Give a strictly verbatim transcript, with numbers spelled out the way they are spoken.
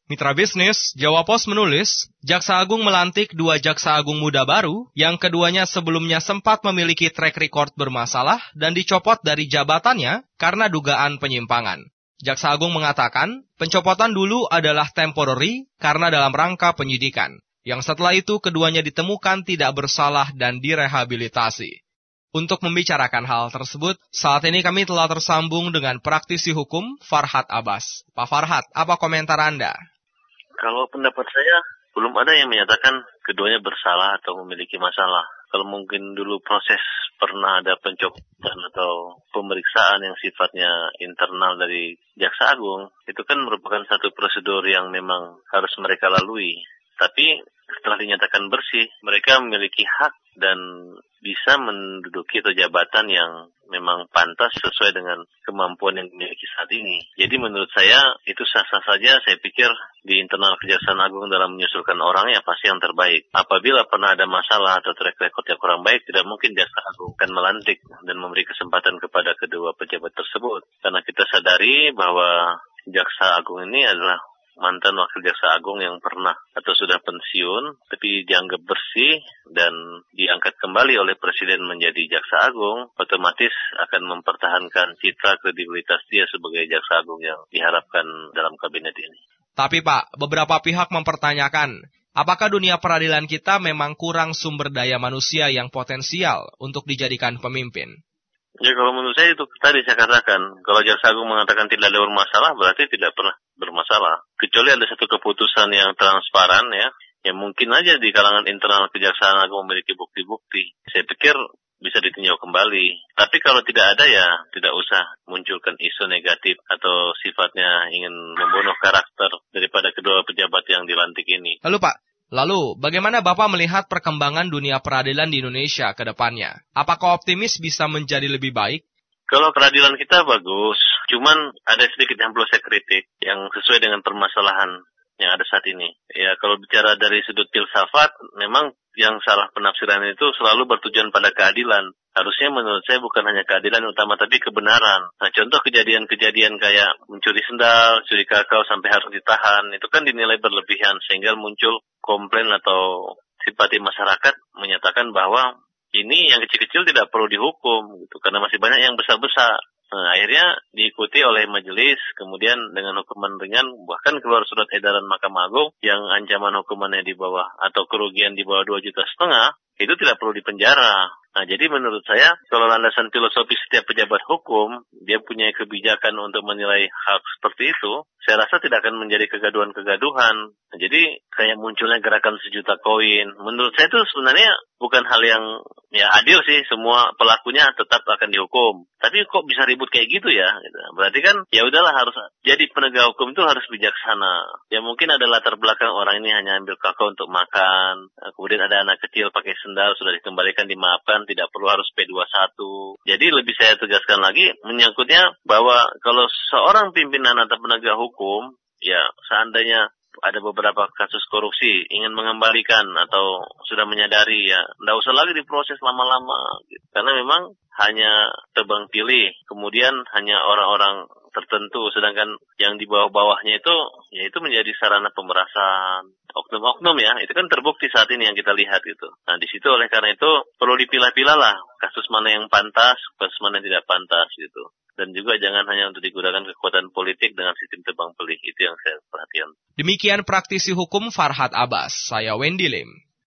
Mitra bisnis, Jawa Pos menulis, Jaksa Agung melantik dua Jaksa Agung muda baru, yang keduanya sebelumnya sempat memiliki track record bermasalah dan dicopot dari jabatannya karena dugaan penyimpangan. Jaksa Agung mengatakan, pencopotan dulu adalah temporary karena dalam rangka penyidikan, yang setelah itu keduanya ditemukan tidak bersalah dan direhabilitasi. Untuk membicarakan hal tersebut, saat ini kami telah tersambung dengan praktisi hukum Farhad Abbas. Pak Farhad, apa komentar Anda? Kalau pendapat saya, belum ada yang menyatakan keduanya bersalah atau memiliki masalah. Kalau mungkin dulu proses pernah ada pencopotan atau pemeriksaan yang sifatnya internal dari Jaksa Agung, itu kan merupakan satu prosedur yang memang harus mereka lalui. Tapi setelah dinyatakan bersih, mereka memiliki hak dan bisa menduduki atau jabatan yang memang pantas sesuai dengan kemampuan yang dimiliki saat ini. Jadi menurut saya itu sah-sah saja. Saya pikir di internal Kejaksaan Agung dalam menyusulkan orang ya pasti yang terbaik. Apabila pernah ada masalah atau track record yang kurang baik, tidak mungkin Jaksa Agung akan melantik dan memberi kesempatan kepada kedua pejabat tersebut. Karena kita sadari bahwa Jaksa Agung ini adalah mantan wakil jaksa agung yang pernah atau sudah pensiun, tapi dianggap bersih dan diangkat kembali oleh Presiden menjadi jaksa agung, otomatis akan mempertahankan citra kredibilitas dia sebagai jaksa agung yang diharapkan dalam kabinet ini. Tapi Pak, beberapa pihak mempertanyakan, apakah dunia peradilan kita memang kurang sumber daya manusia yang potensial untuk dijadikan pemimpin? Ya kalau menurut saya itu tadi saya katakan, kalau Jaksa Agung mengatakan tidak ada bermasalah, berarti tidak pernah bermasalah. Kecuali ada satu keputusan yang transparan ya, yang mungkin aja di kalangan internal Kejaksaan Agung memiliki bukti-bukti. Saya pikir bisa ditinjau kembali. Tapi kalau tidak ada ya tidak usah munculkan isu negatif atau sifatnya ingin membunuh karakter daripada kedua pejabat yang dilantik ini. Lalu Pak, Lalu, bagaimana Bapak melihat perkembangan dunia peradilan di Indonesia ke depannya? Apakah optimis bisa menjadi lebih baik? Kalau peradilan kita bagus, cuman ada sedikit yang perlu saya kritik yang sesuai dengan permasalahan yang ada saat ini. Ya, kalau bicara dari sudut filsafat, memang yang salah penafsiran itu selalu bertujuan pada keadilan. Harusnya menurut saya bukan hanya keadilan utama, tapi kebenaran. Nah, contoh kejadian-kejadian kayak mencuri sendal, curi kakao sampai harus ditahan, itu kan dinilai berlebihan, sehingga muncul komplain atau simpati masyarakat menyatakan bahwa ini yang kecil-kecil tidak perlu dihukum, gitu, karena masih banyak yang besar-besar. Nah, akhirnya diikuti oleh majelis, kemudian dengan hukuman ringan, bahkan keluar surat edaran Mahkamah Agung yang ancaman hukumannya di bawah atau kerugian di bawah dua juta setengah, itu tidak perlu dipenjara. Nah, jadi menurut saya, kalau landasan filosofis setiap pejabat hukum, dia punya kebijakan untuk menilai hal seperti itu, saya rasa tidak akan menjadi kegaduhan-kegaduhan. Nah, jadi kayak munculnya gerakan sejuta koin. Menurut saya itu sebenarnya bukan hal yang ya adil sih, semua pelakunya tetap akan dihukum. Tapi kok bisa ribut kayak gitu ya? Gitu. Berarti kan ya udahlah, harus jadi penegak hukum itu harus bijaksana. Ya mungkin ada latar belakang orang ini hanya ambil kakao untuk makan, kemudian ada anak kecil pakai sendal sudah dikembalikan dimaafkan, tidak perlu harus P dua puluh satu. Jadi lebih saya tegaskan lagi menyangkutnya bahwa kalau seorang pimpinan atau penegak hukum, ya seandainya ada beberapa kasus korupsi, ingin mengembalikan atau sudah menyadari ya, tidak usah lagi diproses lama-lama. Gitu. Karena memang hanya tebang pilih, kemudian hanya orang-orang tertentu, sedangkan yang di bawah-bawahnya itu, ya itu menjadi sarana pemerasan. Oknum-oknum ya, itu kan terbukti saat ini yang kita lihat gitu. Nah di situ oleh karena itu perlu dipilah-pilah lah, kasus mana yang pantas, kasus mana yang tidak pantas gitu. Dan juga jangan hanya untuk digunakan kekuatan politik dengan sistem tebang pilih, itu yang saya perhatikan. Demikian praktisi hukum Farhad Abbas, saya Wendy Lim.